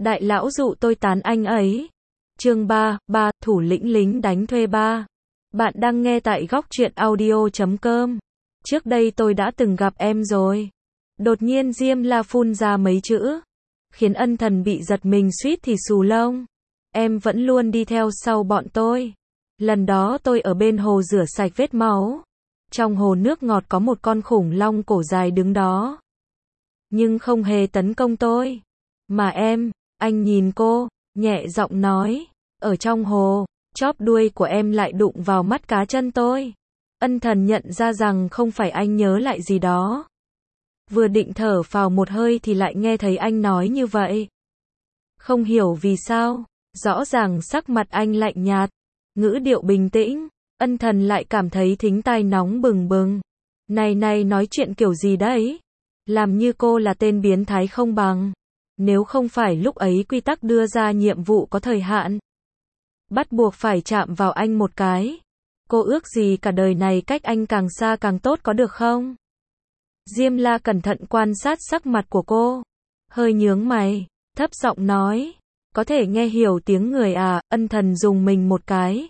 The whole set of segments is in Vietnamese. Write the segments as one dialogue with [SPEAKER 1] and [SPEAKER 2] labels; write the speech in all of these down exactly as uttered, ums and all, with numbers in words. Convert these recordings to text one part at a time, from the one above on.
[SPEAKER 1] Đại lão dụ tôi tán anh ấy. Chương ba, ba, thủ lĩnh lính đánh thuê ba. Bạn đang nghe tại góc truyện audio chấm com. Trước đây tôi đã từng gặp em rồi. Đột nhiên Diêm La phun ra mấy chữ, khiến Ân Thần bị giật mình suýt thì xù lông. Em vẫn luôn đi theo sau bọn tôi. Lần đó tôi ở bên hồ rửa sạch vết máu. Trong hồ nước ngọt có một con khủng long cổ dài đứng đó. Nhưng không hề tấn công tôi. Mà em, anh nhìn cô, nhẹ giọng nói, ở trong hồ, chóp đuôi của em lại đụng vào mắt cá chân tôi. Ân Thần nhận ra rằng không phải anh nhớ lại gì đó. Vừa định thở phào một hơi thì lại nghe thấy anh nói như vậy. Không hiểu vì sao, rõ ràng sắc mặt anh lạnh nhạt, ngữ điệu bình tĩnh, Ân Thần lại cảm thấy thính tai nóng bừng bừng. Này này nói chuyện kiểu gì đấy? Làm như cô là tên biến thái không bằng. Nếu không phải lúc ấy quy tắc đưa ra nhiệm vụ có thời hạn, bắt buộc phải chạm vào anh một cái. Cô ước gì cả đời này cách anh càng xa càng tốt có được không? Diêm La cẩn thận quan sát sắc mặt của cô, hơi nhướng mày, thấp giọng nói, có thể nghe hiểu tiếng người à? Ân Thần dùng mình một cái.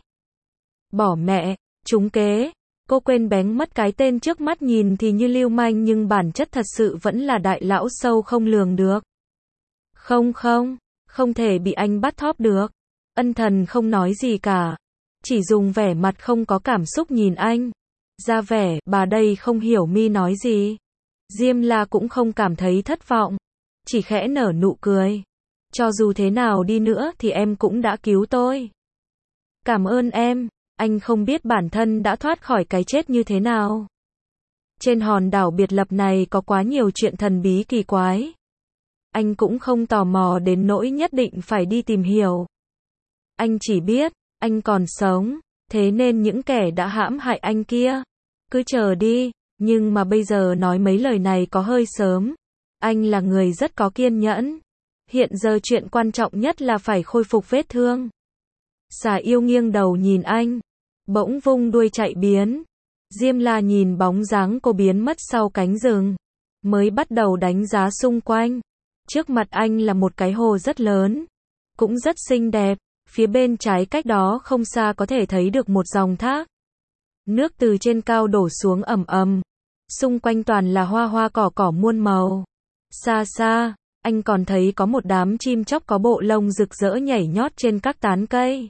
[SPEAKER 1] Bỏ mẹ, trúng kế. Cô quên bén mất cái tên trước mắt nhìn thì như lưu manh nhưng bản chất thật sự vẫn là đại lão sâu không lường được. Không không, không thể bị anh bắt thóp được. Ân Thần không nói gì cả, chỉ dùng vẻ mặt không có cảm xúc nhìn anh. Ra vẻ, bà đây không hiểu mi nói gì. Diêm La cũng không cảm thấy thất vọng, chỉ khẽ nở nụ cười. Cho dù thế nào đi nữa thì em cũng đã cứu tôi. Cảm ơn em, anh không biết bản thân đã thoát khỏi cái chết như thế nào. Trên hòn đảo biệt lập này có quá nhiều chuyện thần bí kỳ quái. Anh cũng không tò mò đến nỗi nhất định phải đi tìm hiểu. Anh chỉ biết, anh còn sống, thế nên những kẻ đã hãm hại anh kia, cứ chờ đi, nhưng mà bây giờ nói mấy lời này có hơi sớm. Anh là người rất có kiên nhẫn. Hiện giờ chuyện quan trọng nhất là phải khôi phục vết thương. Xà yêu nghiêng đầu nhìn anh, bỗng vung đuôi chạy biến. Diêm La nhìn bóng dáng cô biến mất sau cánh rừng, mới bắt đầu đánh giá xung quanh. Trước mặt anh là một cái hồ rất lớn, cũng rất xinh đẹp. Phía bên trái cách đó không xa có thể thấy được một dòng thác. Nước từ trên cao đổ xuống ầm ầm. Xung quanh toàn là hoa hoa cỏ cỏ muôn màu. Xa xa, anh còn thấy có một đám chim chóc có bộ lông rực rỡ nhảy nhót trên các tán cây.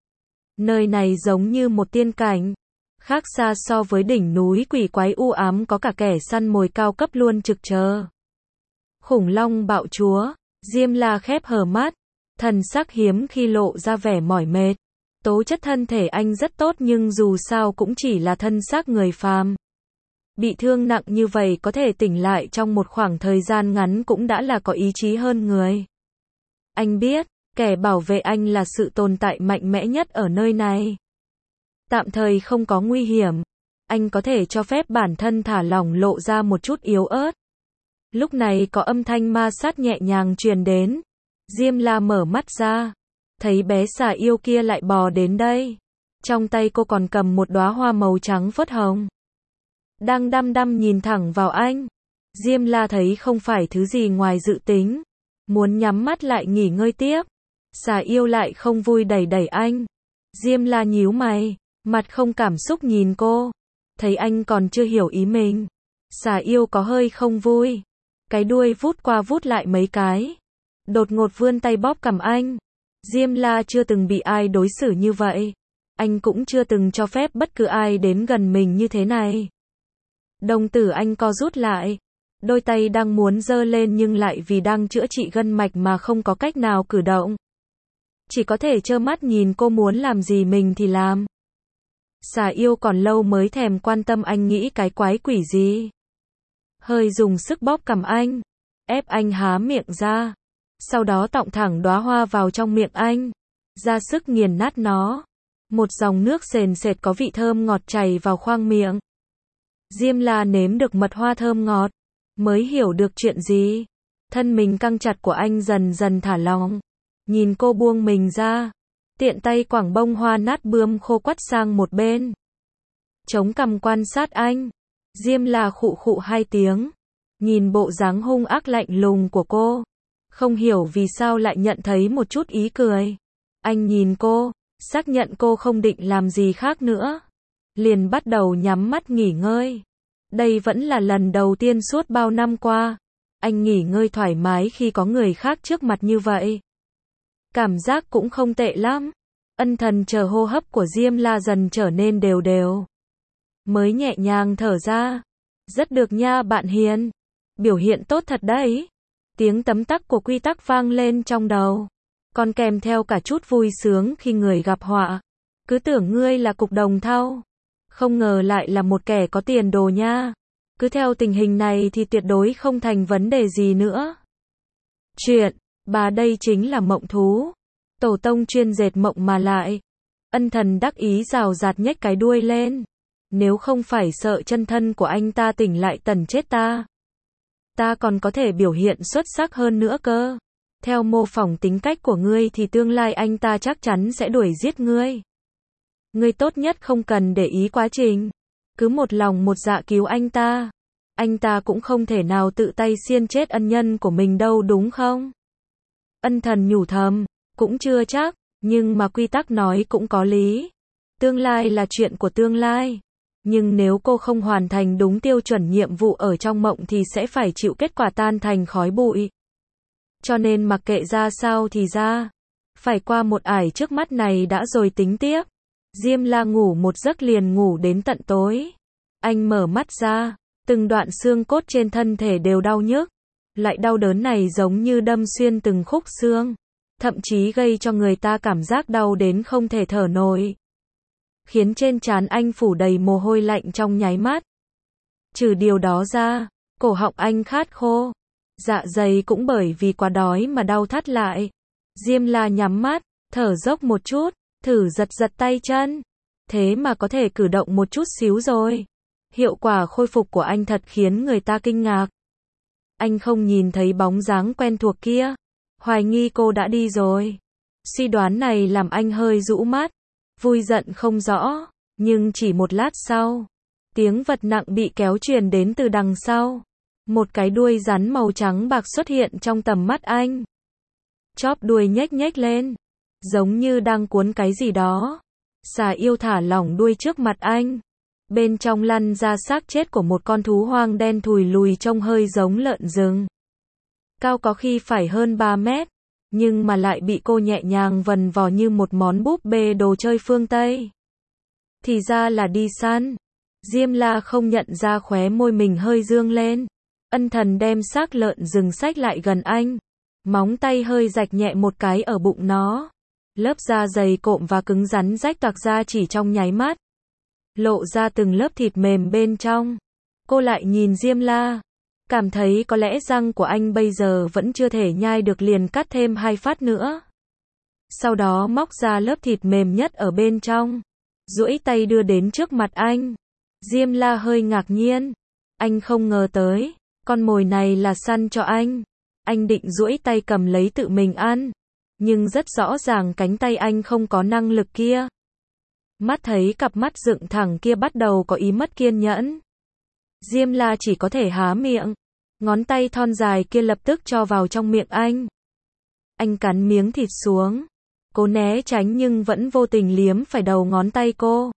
[SPEAKER 1] Nơi này giống như một tiên cảnh. Khác xa so với đỉnh núi quỷ quái u ám có cả kẻ săn mồi cao cấp luôn trực chờ. Khủng long bạo chúa. Diêm La khép hờ mắt, thần sắc hiếm khi lộ ra vẻ mỏi mệt. Tố chất thân thể anh rất tốt nhưng dù sao cũng chỉ là thân xác người phàm. Bị thương nặng như vậy có thể tỉnh lại trong một khoảng thời gian ngắn cũng đã là có ý chí hơn người. Anh biết, kẻ bảo vệ anh là sự tồn tại mạnh mẽ nhất ở nơi này. Tạm thời không có nguy hiểm, anh có thể cho phép bản thân thả lỏng lộ ra một chút yếu ớt. Lúc này có âm thanh ma sát nhẹ nhàng truyền đến. Diêm La mở mắt ra, thấy bé xà yêu kia lại bò đến đây. Trong tay cô còn cầm một đóa hoa màu trắng phớt hồng, đang đăm đăm nhìn thẳng vào anh. Diêm La thấy không phải thứ gì ngoài dự tính, muốn nhắm mắt lại nghỉ ngơi tiếp. Xà yêu lại không vui đẩy đẩy anh. Diêm La nhíu mày, mặt không cảm xúc nhìn cô, thấy anh còn chưa hiểu ý mình. Xà yêu có hơi không vui, cái đuôi vút qua vút lại mấy cái, đột ngột vươn tay bóp cằm anh. Diêm La chưa từng bị ai đối xử như vậy, anh cũng chưa từng cho phép bất cứ ai đến gần mình như thế này. Đồng tử anh co rút lại, đôi tay đang muốn giơ lên nhưng lại vì đang chữa trị gân mạch mà không có cách nào cử động. Chỉ có thể trơ mắt nhìn cô muốn làm gì mình thì làm. Xà yêu còn lâu mới thèm quan tâm anh nghĩ cái quái quỷ gì. Hơi dùng sức bóp cằm anh, ép anh há miệng ra, sau đó tọng thẳng đóa hoa vào trong miệng anh, ra sức nghiền nát nó. Một dòng nước sền sệt có vị thơm ngọt chảy vào khoang miệng. Diêm La nếm được mật hoa thơm ngọt, mới hiểu được chuyện gì. Thân mình căng chặt của anh dần dần thả lỏng, nhìn cô buông mình ra, tiện tay quẳng bông hoa nát bươm khô quắt sang một bên. Chống cằm quan sát anh. Diêm La khụ khụ hai tiếng, nhìn bộ dáng hung ác lạnh lùng của cô, Không hiểu vì sao lại nhận thấy một chút ý cười. Anh nhìn cô, xác nhận cô không định làm gì khác nữa. Liền bắt đầu nhắm mắt nghỉ ngơi. Đây vẫn là lần đầu tiên suốt bao năm qua. Anh nghỉ ngơi thoải mái khi có người khác trước mặt như vậy. Cảm giác cũng không tệ lắm. Ân Thần chờ hô hấp của Diêm La dần trở nên đều đều. Mới nhẹ nhàng thở ra. Rất được nha bạn Hiền. Biểu hiện tốt thật đấy. Tiếng tấm tắc của quy tắc vang lên trong đầu. Còn kèm theo cả chút vui sướng khi người gặp họa. Cứ tưởng ngươi là cục đồng thau. Không ngờ lại là một kẻ có tiền đồ nha. Cứ theo tình hình này thì tuyệt đối không thành vấn đề gì nữa. Chuyện, bà đây chính là mộng thú. Tổ tông chuyên dệt mộng mà lại. Ân Thần đắc ý rào rạt nhếch cái đuôi lên. Nếu không phải sợ chân thân của anh ta tỉnh lại tần chết ta. Ta còn có thể biểu hiện xuất sắc hơn nữa cơ. Theo mô phỏng tính cách của ngươi thì tương lai anh ta chắc chắn sẽ đuổi giết ngươi. Ngươi tốt nhất không cần để ý quá trình. Cứ một lòng một dạ cứu anh ta. Anh ta cũng không thể nào tự tay xiên chết ân nhân của mình đâu đúng không? Ân Thần nhủ thầm, cũng chưa chắc, nhưng mà quy tắc nói cũng có lý. Tương lai là chuyện của tương lai. Nhưng nếu cô không hoàn thành đúng tiêu chuẩn nhiệm vụ ở trong mộng thì sẽ phải chịu kết quả tan thành khói bụi. Cho nên mặc kệ ra sao thì ra. Phải qua một ải trước mắt này đã rồi tính tiếp. Diêm La ngủ một giấc liền ngủ đến tận tối. Anh mở mắt ra, từng đoạn xương cốt trên thân thể đều đau nhức. Lại đau đớn này giống như đâm xuyên từng khúc xương. Thậm chí gây cho người ta cảm giác đau đến không thể thở nổi. Khiến trên trán anh phủ đầy mồ hôi lạnh trong nháy mắt. Trừ điều đó ra, cổ họng anh khát khô. Dạ dày cũng bởi vì quá đói mà đau thắt lại. Diêm La nhắm mắt, thở dốc một chút, thử giật giật tay chân. Thế mà có thể cử động một chút xíu rồi. Hiệu quả khôi phục của anh thật khiến người ta kinh ngạc. Anh không nhìn thấy bóng dáng quen thuộc kia. Hoài nghi cô đã đi rồi. Suy đoán này làm anh hơi rũ mắt. Vui giận không rõ. Nhưng chỉ một lát sau, tiếng vật nặng bị kéo truyền đến từ đằng sau. Một cái đuôi rắn màu trắng bạc xuất hiện trong tầm mắt anh. Chóp đuôi nhếch nhếch lên. Giống như đang cuốn cái gì đó. Xà yêu thả lỏng đuôi trước mặt anh. Bên trong lăn ra xác chết của một con thú hoang đen thùi lùi trông hơi giống lợn rừng. Cao có khi phải hơn ba mét. Nhưng mà lại bị cô nhẹ nhàng vần vò như một món búp bê đồ chơi phương Tây. Thì ra là đi săn. Diêm La không nhận ra khóe môi mình hơi dương lên. Ân Thần đem xác lợn rừng xách lại gần anh. Móng tay hơi rạch nhẹ một cái ở bụng nó. Lớp da dày cộm và cứng rắn rách toạc ra chỉ trong nháy mắt. Lộ ra từng lớp thịt mềm bên trong. Cô lại nhìn Diêm La. Cảm thấy có lẽ răng của anh bây giờ vẫn chưa thể nhai được liền cắt thêm hai phát nữa. Sau đó móc ra lớp thịt mềm nhất ở bên trong. Duỗi tay đưa đến trước mặt anh. Diêm La hơi ngạc nhiên. Anh không ngờ tới. Con mồi này là săn cho anh. Anh định duỗi tay cầm lấy tự mình ăn. Nhưng rất rõ ràng cánh tay anh không có năng lực kia. Mắt thấy cặp mắt dựng thẳng kia bắt đầu có ý mất kiên nhẫn. Diêm La chỉ có thể há miệng. Ngón tay thon dài kia lập tức cho vào trong miệng anh. Anh cắn miếng thịt xuống. Cố né tránh nhưng vẫn vô tình liếm phải đầu ngón tay cô.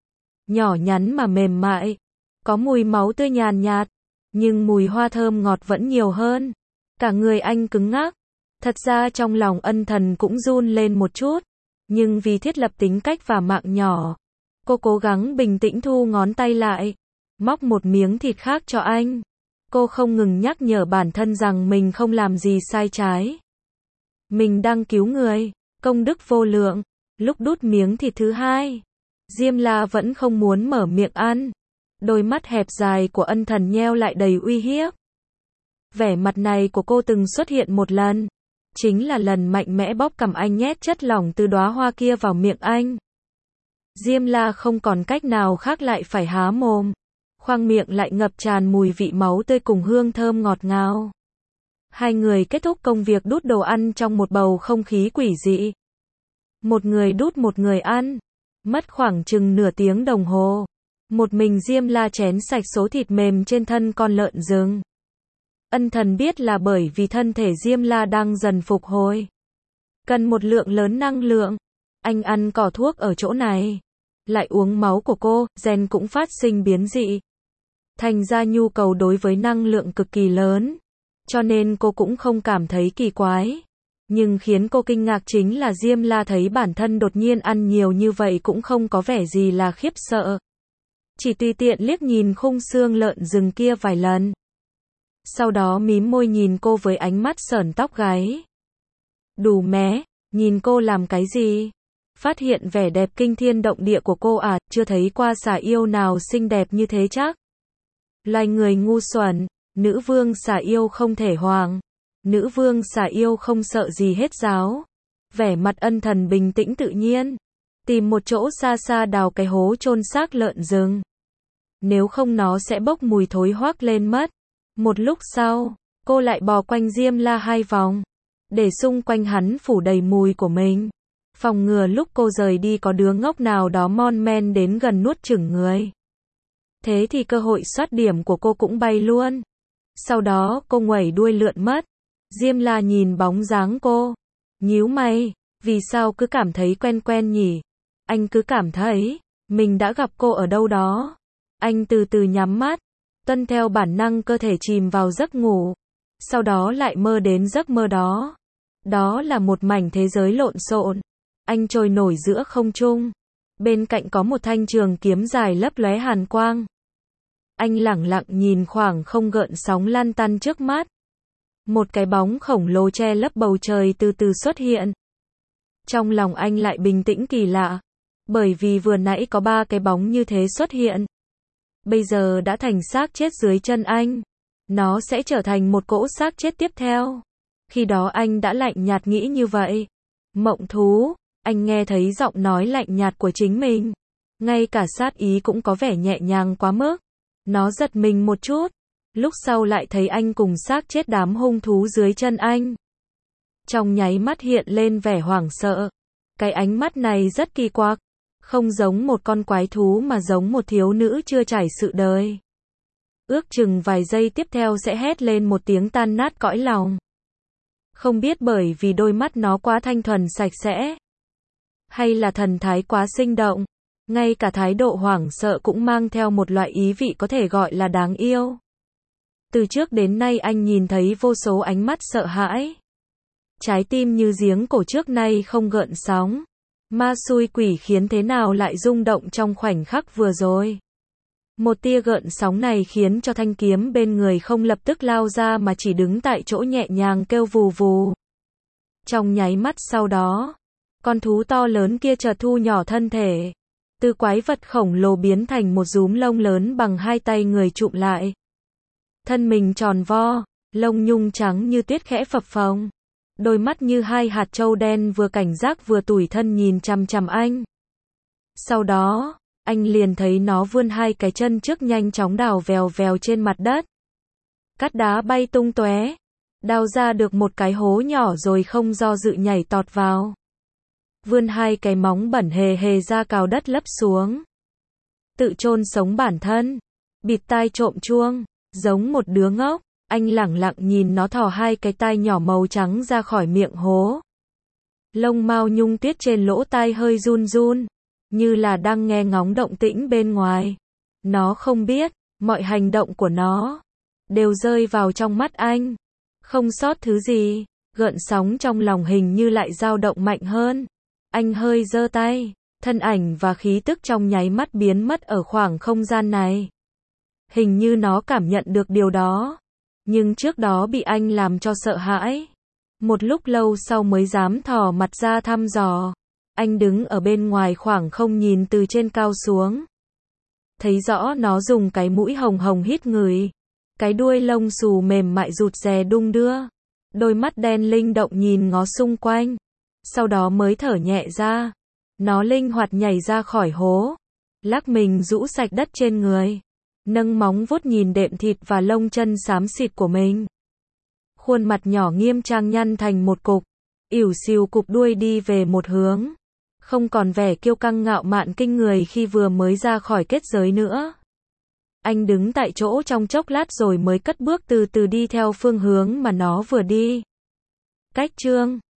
[SPEAKER 1] Nhỏ nhắn mà mềm mại. Có mùi máu tươi nhàn nhạt. Nhưng mùi hoa thơm ngọt vẫn nhiều hơn. Cả người anh cứng ngắc. Thật ra trong lòng Ân Thần cũng run lên một chút. Nhưng vì thiết lập tính cách và mạng nhỏ. Cô cố gắng bình tĩnh thu ngón tay lại. Móc một miếng thịt khác cho anh. Cô không ngừng nhắc nhở bản thân rằng mình không làm gì sai trái. Mình đang cứu người. Công đức vô lượng. Lúc đút miếng thịt thứ hai. Diêm La vẫn không muốn mở miệng ăn. Đôi mắt hẹp dài của Ân Thần nheo lại đầy uy hiếp. Vẻ mặt này của cô từng xuất hiện một lần. Chính là lần mạnh mẽ bóp cằm anh nhét chất lỏng từ đóa hoa kia vào miệng anh. Diêm La không còn cách nào khác lại phải há mồm. Khoang miệng lại ngập tràn mùi vị máu tươi cùng hương thơm ngọt ngào. Hai người kết thúc công việc đút đồ ăn trong một bầu không khí quỷ dị. Một người đút một người ăn. Mất khoảng chừng nửa tiếng đồng hồ. Một mình Diêm La chén sạch số thịt mềm trên thân con lợn rừng. Ân thần biết là bởi vì thân thể Diêm La đang dần phục hồi. Cần một lượng lớn năng lượng. Anh ăn cỏ thuốc ở chỗ này. Lại uống máu của cô, gen cũng phát sinh biến dị. Thành ra nhu cầu đối với năng lượng cực kỳ lớn. Cho nên cô cũng không cảm thấy kỳ quái. Nhưng khiến cô kinh ngạc chính là Diêm La thấy bản thân đột nhiên ăn nhiều như vậy cũng không có vẻ gì là khiếp sợ. Chỉ tùy tiện liếc nhìn khung xương lợn rừng kia vài lần. Sau đó mím môi nhìn cô với ánh mắt sởn tóc gáy. Đủ mé, nhìn cô làm cái gì? Phát hiện vẻ đẹp kinh thiên động địa của cô à, chưa thấy qua xà yêu nào xinh đẹp như thế chắc. Loài người ngu xuẩn, nữ vương xà yêu không thể hoàng. Nữ vương xà yêu không sợ gì hết giáo. Vẻ mặt Ân thần bình tĩnh tự nhiên. Tìm một chỗ xa xa đào cái hố chôn xác lợn rừng. Nếu không nó sẽ bốc mùi thối hoác lên mất. Một lúc sau, cô lại bò quanh Diêm La hai vòng. Để xung quanh hắn phủ đầy mùi của mình. Phòng ngừa lúc cô rời đi có đứa ngốc nào đó mon men đến gần nuốt chửng người. Thế thì cơ hội soát điểm của cô cũng bay luôn. Sau đó cô nguẩy đuôi lượn mất. Diêm La nhìn bóng dáng cô. Nhíu mày, vì sao cứ cảm thấy quen quen nhỉ? Anh cứ cảm thấy, mình đã gặp cô ở đâu đó. Anh từ từ nhắm mắt, tuân theo bản năng cơ thể chìm vào giấc ngủ. Sau đó lại mơ đến giấc mơ đó. Đó là một mảnh thế giới lộn xộn. Anh trôi nổi giữa không trung. Bên cạnh có một thanh trường kiếm dài lấp lóe hàn quang. Anh lẳng lặng nhìn khoảng không gợn sóng lăn tăn trước mắt. Một cái bóng khổng lồ che lấp bầu trời từ từ xuất hiện. Trong lòng anh lại bình tĩnh kỳ lạ. Bởi vì vừa nãy có ba cái bóng như thế xuất hiện. Bây giờ đã thành xác chết dưới chân anh. Nó sẽ trở thành một cỗ xác chết tiếp theo. Khi đó anh đã lạnh nhạt nghĩ như vậy. Mộng thú, anh nghe thấy giọng nói lạnh nhạt của chính mình. Ngay cả sát ý cũng có vẻ nhẹ nhàng quá mức. Nó giật mình một chút. Lúc sau lại thấy anh cùng xác chết đám hung thú dưới chân anh. Trong nháy mắt hiện lên vẻ hoảng sợ. Cái ánh mắt này rất kỳ quặc. Không giống một con quái thú mà giống một thiếu nữ chưa trải sự đời. Ước chừng vài giây tiếp theo sẽ hét lên một tiếng tan nát cõi lòng. Không biết bởi vì đôi mắt nó quá thanh thuần sạch sẽ. Hay là thần thái quá sinh động. Ngay cả thái độ hoảng sợ cũng mang theo một loại ý vị có thể gọi là đáng yêu. Từ trước đến nay anh nhìn thấy vô số ánh mắt sợ hãi. Trái tim như giếng cổ trước nay không gợn sóng. Ma xui quỷ khiến thế nào lại rung động trong khoảnh khắc vừa rồi. Một tia gợn sóng này khiến cho thanh kiếm bên người không lập tức lao ra mà chỉ đứng tại chỗ nhẹ nhàng kêu vù vù. Trong nháy mắt sau đó, con thú to lớn kia chợt thu nhỏ thân thể. Từ quái vật khổng lồ biến thành một dúm lông lớn bằng hai tay người chụm lại. Thân mình tròn vo, lông nhung trắng như tuyết khẽ phập phồng. Đôi mắt như hai hạt trâu đen vừa cảnh giác vừa tủi thân nhìn chằm chằm anh. Sau đó, anh liền thấy nó vươn hai cái chân trước nhanh chóng đào vèo vèo trên mặt đất. Cát đá bay tung tóe, đào ra được một cái hố nhỏ rồi không do dự nhảy tọt vào. Vươn hai cái móng bẩn hề hề ra cào đất lấp xuống. Tự chôn sống bản thân, bịt tai trộm chuông, giống một đứa ngốc. Anh lẳng lặng nhìn nó thò hai cái tai nhỏ màu trắng ra khỏi miệng hố. Lông mao nhung tuyết trên lỗ tai hơi run run, như là đang nghe ngóng động tĩnh bên ngoài. Nó không biết, mọi hành động của nó đều rơi vào trong mắt anh. Không sót thứ gì, gợn sóng trong lòng hình như lại dao động mạnh hơn. Anh hơi giơ tay, thân ảnh và khí tức trong nháy mắt biến mất ở khoảng không gian này. Hình như nó cảm nhận được điều đó. Nhưng trước đó bị anh làm cho sợ hãi. Một lúc lâu sau mới dám thò mặt ra thăm dò. Anh đứng ở bên ngoài khoảng không nhìn từ trên cao xuống. Thấy rõ nó dùng cái mũi hồng hồng hít ngửi. Cái đuôi lông xù mềm mại rụt rè đung đưa. Đôi mắt đen linh động nhìn ngó xung quanh. Sau đó mới thở nhẹ ra. Nó linh hoạt nhảy ra khỏi hố. Lắc mình rũ sạch đất trên người. Nâng móng vuốt nhìn đệm thịt và lông chân xám xịt của mình. Khuôn mặt nhỏ nghiêm trang nhăn thành một cục. Ỉu xìu cụp đuôi đi về một hướng. Không còn vẻ kiêu căng ngạo mạn kinh người khi vừa mới ra khỏi kết giới nữa. Anh đứng tại chỗ trong chốc lát rồi mới cất bước từ từ đi theo phương hướng mà nó vừa đi. Cách chương